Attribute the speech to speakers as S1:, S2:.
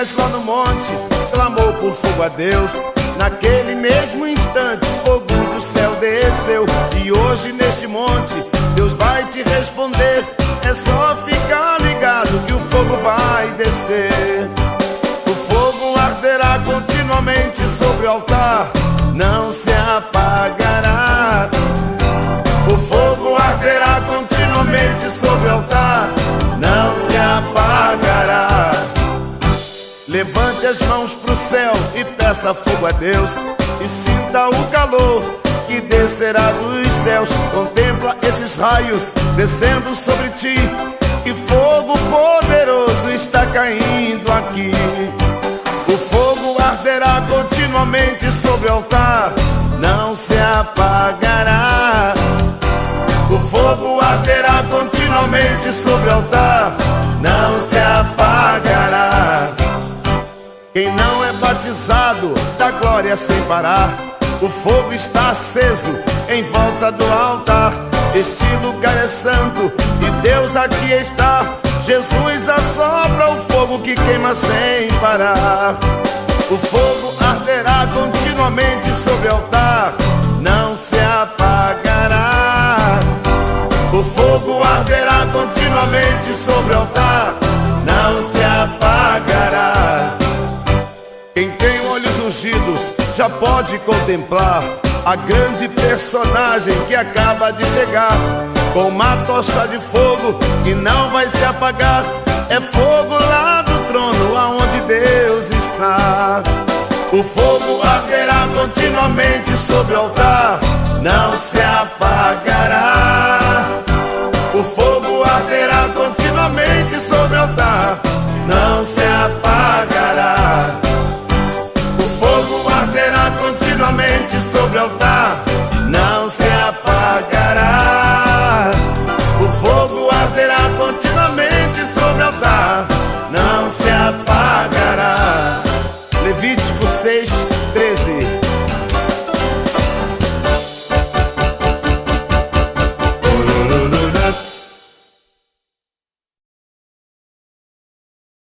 S1: Moisés lá no monte clamou por fogo a Deus. Naquele mesmo instante fogo do céu desceu. E hoje neste monte Deus vai te responder. É só ficar ligado que o fogo vai descer. O fogo arderá continuamente sobre o altar, não se apagará. O fogo arderá continuamente sobre o altar, não se apagará. Levante as mãos pro céu e peça fogo a Deus, e sinta o calor que descerá dos céus. Contempla esses raios descendo sobre ti, que fogo poderoso está caindo aqui. O fogo arderá continuamente sobre o altar, não se apagará. O fogo arderá continuamente sobre o altar, não se apagará. Quem não é batizado dá glória sem parar. O fogo está aceso em volta do altar. Este lugar é santo e Deus aqui está. Jesus assopra o fogo que queima sem parar. O fogo arderá continuamente sobre o altar, não se apagará. O fogo arderá continuamente sobre o altar, não se apagará. Quem tem olhos ungidos já pode contemplar a grande personagem que acaba de chegar, com uma tocha de fogo que não vai se apagar. É fogo lá do trono aonde Deus está. O fogo arderá continuamente sobre o altar, não se apagará. O fogo arderá continuamente sobre o altar,